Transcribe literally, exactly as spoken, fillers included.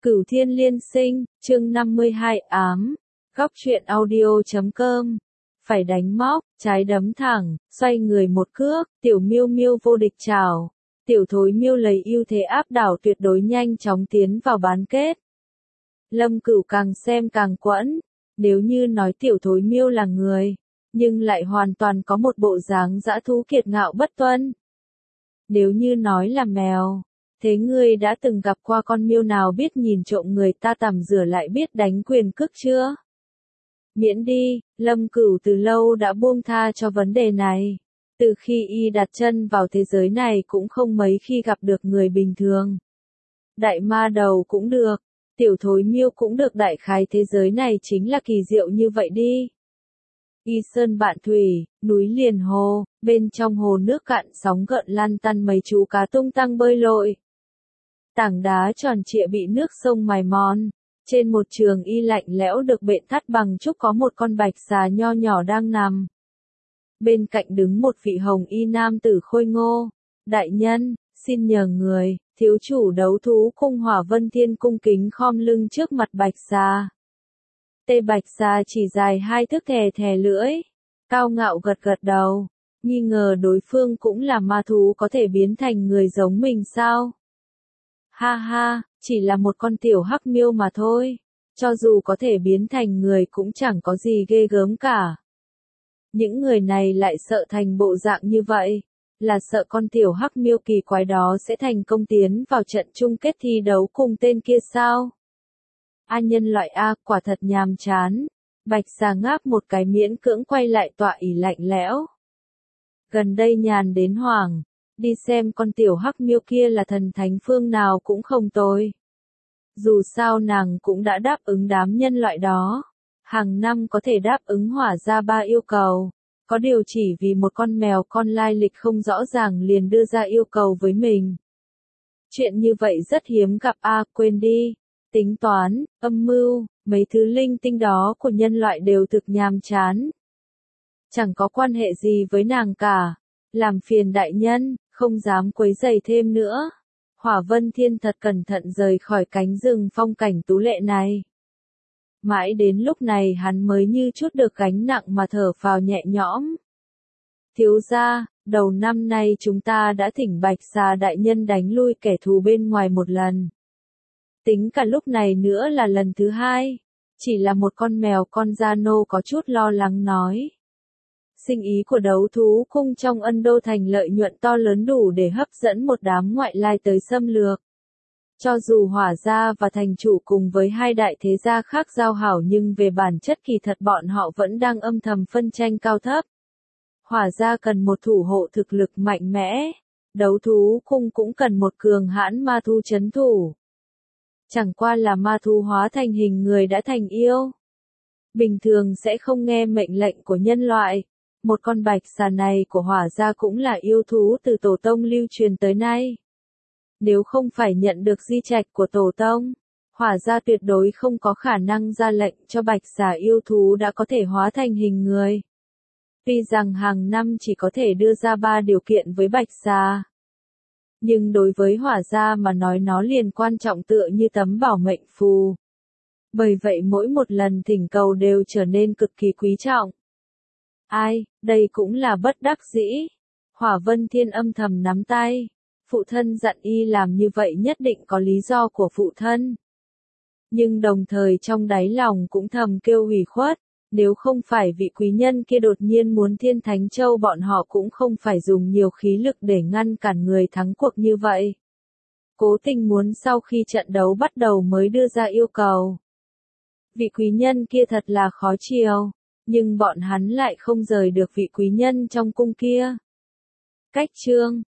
Cửu Thiên Liên Sinh, chương năm mươi hai ám, góc truyện audio chấm com. Phải đánh móc, trái đấm thẳng, xoay người một cước, tiểu miêu miêu vô địch trảo. Tiểu thối miêu lấy ưu thế áp đảo tuyệt đối nhanh chóng tiến vào bán kết. Lâm Cửu càng xem càng quẫn, nếu như nói tiểu thối miêu là người, nhưng lại hoàn toàn có một bộ dáng dã thú kiệt ngạo bất tuân. Nếu như nói là mèo, thế ngươi đã từng gặp qua con miêu nào biết nhìn trộm người ta tắm rửa lại biết đánh quyền cước chưa? Miễn đi, Lâm Cửu từ lâu đã buông tha cho vấn đề này. Từ khi y đặt chân vào thế giới này cũng không mấy khi gặp được người bình thường. Đại ma đầu cũng được, tiểu thối miêu cũng được, đại khái thế giới này chính là kỳ diệu như vậy đi. Y sơn bạn thủy, núi liền hồ, bên trong hồ nước cạn sóng gợn lăn tăn mấy chú cá tung tăng bơi lội. Tảng đá tròn trịa bị nước sông mài mòn. Trên một trường y lạnh lẽo được bện thắt bằng trúc có một con bạch xà nho nhỏ đang nằm. Bên cạnh đứng một vị hồng y nam tử khôi ngô. Đại nhân, xin nhờ người, thiếu chủ đấu thú cung Hỏa Vân Thiên cung kính khom lưng trước mặt bạch xà. Tê bạch xà chỉ dài hai thước thè thè lưỡi. Cao ngạo gật gật đầu, nghi ngờ đối phương cũng là ma thú có thể biến thành người giống mình sao? Ha ha, chỉ là một con tiểu hắc miêu mà thôi, cho dù có thể biến thành người cũng chẳng có gì ghê gớm cả. Những người này lại sợ thành bộ dạng như vậy, là sợ con tiểu hắc miêu kỳ quái đó sẽ thành công tiến vào trận chung kết thi đấu cùng tên kia sao? A nhân loại A, quả thật nhàm chán. Bạch xà ngáp một cái miễn cưỡng quay lại tọa ỷ lạnh lẽo. Gần đây nhàn đến hoảng. Đi xem con tiểu hắc miêu kia là thần thánh phương nào cũng không tồi. Dù sao nàng cũng đã đáp ứng đám nhân loại đó. Hàng năm có thể đáp ứng hỏa ra ba yêu cầu. Có điều chỉ vì một con mèo con lai lịch không rõ ràng liền đưa ra yêu cầu với mình. Chuyện như vậy rất hiếm gặp a à, quên đi. Tính toán, âm mưu, mấy thứ linh tinh đó của nhân loại đều thực nhàm chán. Chẳng có quan hệ gì với nàng cả. Làm phiền đại nhân, không dám quấy rầy thêm nữa. Hỏa Vân Thiên thật cẩn thận rời khỏi cánh rừng phong cảnh tú lệ này. Mãi đến lúc này hắn mới như chút được gánh nặng mà thở phào nhẹ nhõm. Thiếu gia, đầu năm nay chúng ta đã thỉnh Bạch Xà đại nhân đánh lui kẻ thù bên ngoài một lần. Tính cả lúc này nữa là lần thứ hai. Chỉ là một con mèo con da nô có chút lo lắng nói. Sinh ý của đấu thú cung trong Ân Đô thành lợi nhuận to lớn đủ để hấp dẫn một đám ngoại lai tới xâm lược. Cho dù hỏa gia và thành chủ cùng với hai đại thế gia khác giao hảo nhưng về bản chất kỳ thật bọn họ vẫn đang âm thầm phân tranh cao thấp. Hỏa gia cần một thủ hộ thực lực mạnh mẽ. Đấu thú cung cũng cần một cường hãn ma thu trấn thủ. Chẳng qua là ma thu hóa thành hình người đã thành yêu. Bình thường sẽ không nghe mệnh lệnh của nhân loại. Một con bạch xà này của hỏa gia cũng là yêu thú từ tổ tông lưu truyền tới nay. Nếu không phải nhận được di trạch của tổ tông, hỏa gia tuyệt đối không có khả năng ra lệnh cho bạch xà yêu thú đã có thể hóa thành hình người. Tuy rằng hàng năm chỉ có thể đưa ra ba điều kiện với bạch xà. Nhưng đối với hỏa gia mà nói nó liền quan trọng tựa như tấm bảo mệnh phù. Bởi vậy mỗi một lần thỉnh cầu đều trở nên cực kỳ quý trọng. Ai, đây cũng là bất đắc dĩ. Hỏa Vân Thiên âm thầm nắm tay. Phụ thân dặn y làm như vậy nhất định có lý do của phụ thân. Nhưng đồng thời trong đáy lòng cũng thầm kêu hủy khuất. Nếu không phải vị quý nhân kia đột nhiên muốn Thiên Thánh Châu bọn họ cũng không phải dùng nhiều khí lực để ngăn cản người thắng cuộc như vậy. Cố tình muốn sau khi trận đấu bắt đầu mới đưa ra yêu cầu. Vị quý nhân kia thật là khó chiều. Nhưng bọn hắn lại không rời được vị quý nhân trong cung kia. Cách chương